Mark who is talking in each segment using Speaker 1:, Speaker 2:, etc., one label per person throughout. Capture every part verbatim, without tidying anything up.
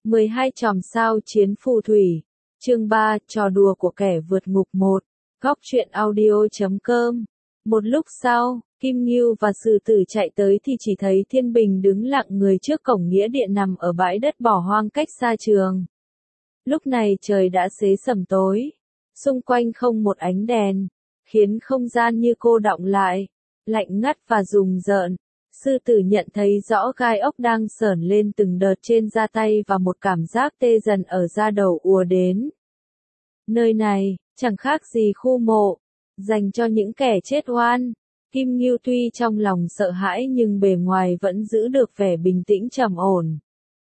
Speaker 1: mười hai chòm sao chiến phù thủy. Chương ba, trò đùa của kẻ vượt ngục một. Góc truyện audio chấm com. Một lúc sau, Kim Ngưu và Sử Tử chạy tới thì chỉ thấy Thiên Bình đứng lặng người trước cổng nghĩa địa nằm ở bãi đất bỏ hoang cách xa trường. Lúc này trời đã xế sẩm tối, xung quanh không một ánh đèn, khiến không gian như cô đọng lại, lạnh ngắt và rùng rợn. Sư Tử nhận thấy rõ gai ốc đang sởn lên từng đợt trên da tay và một cảm giác tê dần ở da đầu ùa đến. Nơi này, chẳng khác gì khu mộ, dành cho những kẻ chết oan. Kim Ngưu tuy trong lòng sợ hãi nhưng bề ngoài vẫn giữ được vẻ bình tĩnh trầm ổn.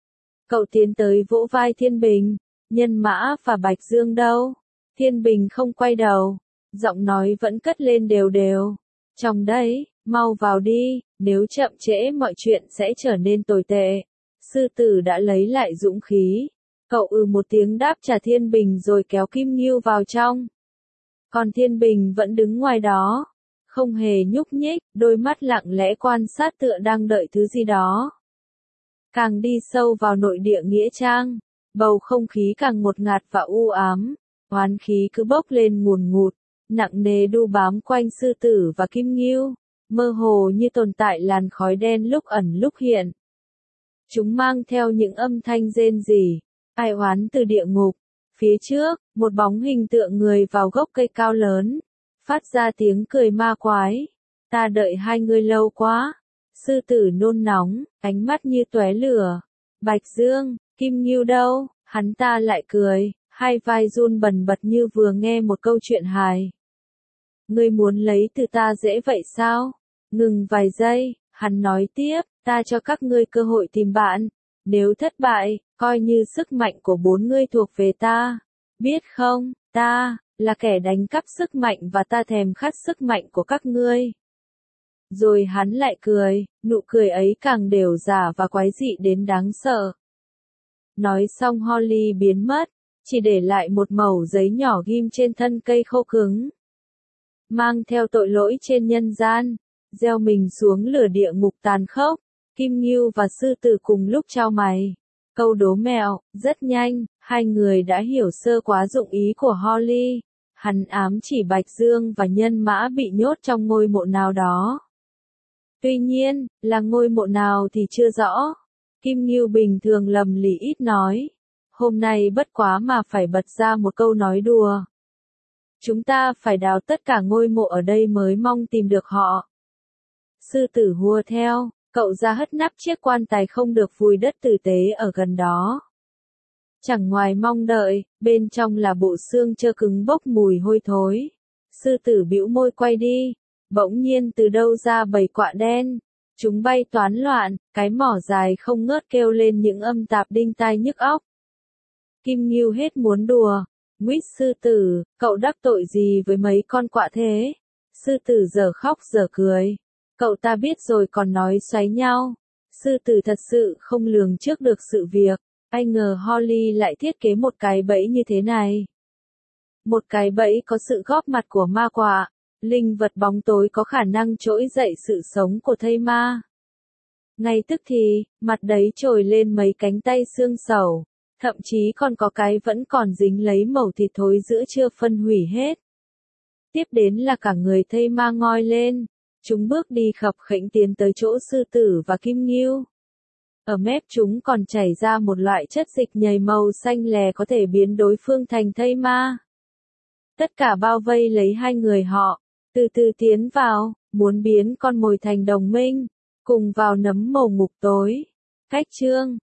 Speaker 1: Cậu tiến tới vỗ vai Thiên Bình, Nhân Mã và Bạch Dương đâu? Thiên Bình không quay đầu, giọng nói vẫn cất lên đều đều. Trong đấy, mau vào đi, nếu chậm trễ mọi chuyện sẽ trở nên tồi tệ. Sư Tử đã lấy lại dũng khí. Cậu ừ một tiếng đáp trả Thiên Bình rồi kéo Kim Ngưu vào trong. Còn Thiên Bình vẫn đứng ngoài đó, không hề nhúc nhích, đôi mắt lặng lẽ quan sát tựa đang đợi thứ gì đó. Càng đi sâu vào nội địa nghĩa trang, bầu không khí càng ngột ngạt và u ám, oán khí cứ bốc lên ngùn ngụt, nặng nề đu bám quanh Sư Tử và Kim Ngưu, mơ hồ như tồn tại làn khói đen lúc ẩn lúc hiện. Chúng mang theo những âm thanh rên rỉ, ai oán từ địa ngục. Phía trước, một bóng hình tượng người vào gốc cây cao lớn, phát ra tiếng cười ma quái. Ta đợi hai người lâu quá. Sư Tử nôn nóng, ánh mắt như tóe lửa. Bạch Dương, Kim Ngưu đâu? Hắn ta lại cười, hai vai run bần bật như vừa nghe một câu chuyện hài. Ngươi muốn lấy từ ta dễ vậy sao? Ngừng vài giây, hắn nói tiếp, ta cho các ngươi cơ hội tìm bạn. Nếu thất bại, coi như sức mạnh của bốn ngươi thuộc về ta. Biết không, ta là kẻ đánh cắp sức mạnh và ta thèm khát sức mạnh của các ngươi. Rồi hắn lại cười, nụ cười ấy càng đều giả và quái dị đến đáng sợ. Nói xong Holly biến mất, chỉ để lại một mẩu giấy nhỏ ghim trên thân cây khô cứng. Mang theo tội lỗi trên nhân gian, gieo mình xuống lửa địa ngục tàn khốc. Kim Ngưu và Sư Tử cùng lúc trao mày. Câu đố mẹo, rất nhanh, hai người đã hiểu sơ quá dụng ý của Holly. Hắn ám chỉ Bạch Dương và Nhân Mã bị nhốt trong ngôi mộ nào đó. Tuy nhiên, là ngôi mộ nào thì chưa rõ. Kim Ngưu bình thường lầm lì ít nói. Hôm nay bất quá mà phải bật ra một câu nói đùa. Chúng ta phải đào tất cả ngôi mộ ở đây mới mong tìm được họ. Sư Tử hùa theo. Cậu ra hất nắp chiếc quan tài không được vùi đất tử tế ở gần đó. Chẳng ngoài mong đợi, bên trong là bộ xương trơ cứng bốc mùi hôi thối. Sư Tử bĩu môi quay đi, bỗng nhiên từ đâu ra bầy quạ đen. Chúng bay toán loạn, cái mỏ dài không ngớt kêu lên những âm tạp đinh tai nhức óc. Kim Ngưu hết muốn đùa, nguyết Sư Tử, cậu đắc tội gì với mấy con quạ thế? Sư Tử giờ khóc giờ cười. Cậu ta biết rồi còn nói xoáy nhau. Sư Tử thật sự không lường trước được sự việc. Ai ngờ Holly lại thiết kế một cái bẫy như thế này. Một cái bẫy có sự góp mặt của ma quạ, linh vật bóng tối có khả năng trỗi dậy sự sống của thây ma. Ngay tức thì, mặt đấy trồi lên mấy cánh tay xương sầu, thậm chí còn có cái vẫn còn dính lấy mẩu thịt thối giữa chưa phân hủy hết. Tiếp đến là cả người thây ma ngoi lên. Chúng bước đi khập khểnh tiến tới chỗ Sư Tử và Kim Ngưu. Ở mép chúng còn chảy ra một loại chất dịch nhầy màu xanh lè có thể biến đối phương thành thây ma. Tất cả bao vây lấy hai người họ, từ từ tiến vào, muốn biến con mồi thành đồng minh, cùng vào nấm mồ ngục tối. Cách chương